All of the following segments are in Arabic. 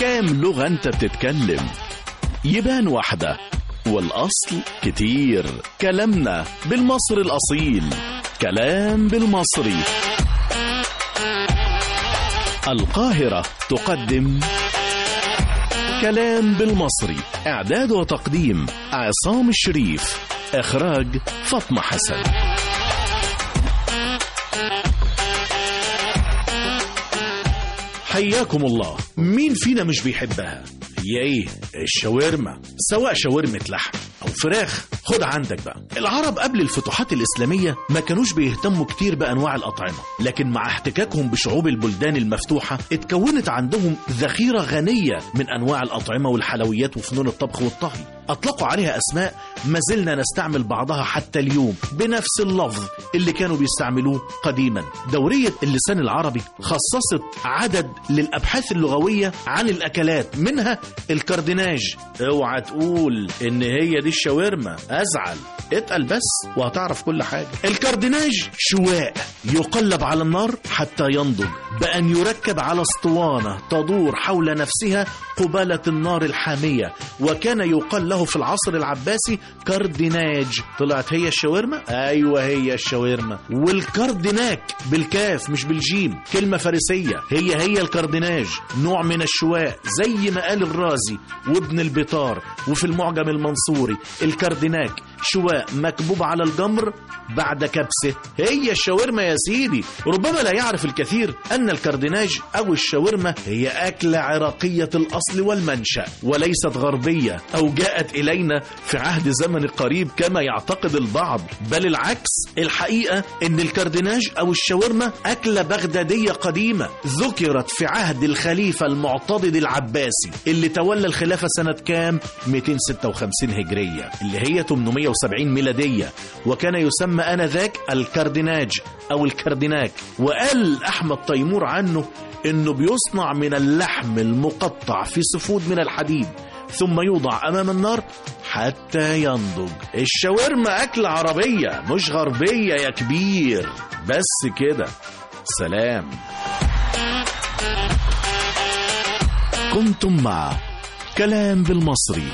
كام لغة انت بتتكلم؟ يبان واحدة والأصل كتير. كلامنا بالمصري الأصيل، كلام بالمصري. القاهرة تقدم كلام بالمصري. إعداد وتقديم عصام الشريف، إخراج فاطمة حسن. حياكم الله. مين فينا مش بيحبها؟ هي ايه؟ الشاورما، سواء شاورمة لحم او فراخ. خد عندك بقى، العرب قبل الفتوحات الإسلامية ما كانوش بيهتموا كتير بأنواع الأطعمة، لكن مع احتكاكهم بشعوب البلدان المفتوحة اتكونت عندهم ذخيرة غنية من أنواع الأطعمة والحلويات وفنون الطبخ والطهي. أطلقوا عليها أسماء ما زلنا نستعمل بعضها حتى اليوم بنفس اللفظ اللي كانوا بيستعملوه قديما. دورية اللسان العربي خصصت عدد للأبحاث اللغوية عن الأكلات، منها الكارديناج. اوعى تقول إن هي دي الشاورما، أزعل. اتقل بس وهتعرف كل حاجة. الكارديناج شواء يقلب على النار حتى ينضج، بأن يركب على اسطوانة تدور حول نفسها قبالة النار الحامية، وكان يقال له في العصر العباسي كارديناج. طلعت هي الشاورما؟ أيوة هي الشاورما. والكارديناك بالكاف مش بالجيم، كلمة فارسية. هي الكارديناج، نوع من الشواء زي ما قال الرازي وابن البطار وفي المعجم المنصوري. الكارديناك شواء مكبوب على الجمر بعد كبسه. هي الشاورما يا سيدي. ربما لا يعرف الكثير أن الكارديناج أو الشاورما هي أكلة عراقية الأصل والمنشأ، وليست غربية أو جاءت إلينا في عهد زمن قريب كما يعتقد البعض، بل العكس. الحقيقة أن الكارديناج أو الشاورما أكلة بغدادية قديمة ذكرت في عهد الخليفة المعتضد العباسي اللي تولى الخلافة سنة كام؟ 256 هجرية، اللي هي 870 ميلادية، وكان يسمى آنذاك الكارديناج أو الكارديناك. وقال أحمد تيمور عنه إنه بيصنع من اللحم المقطع في سفود من الحديد، ثم يوضع أمام النار حتى ينضج. الشاورما أكلة عربية مش غربية يا كبير. بس كده، سلام. كنتم مع كلام بالمصري،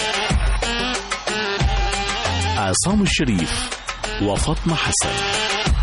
عصام الشريف وفاطمة حسن.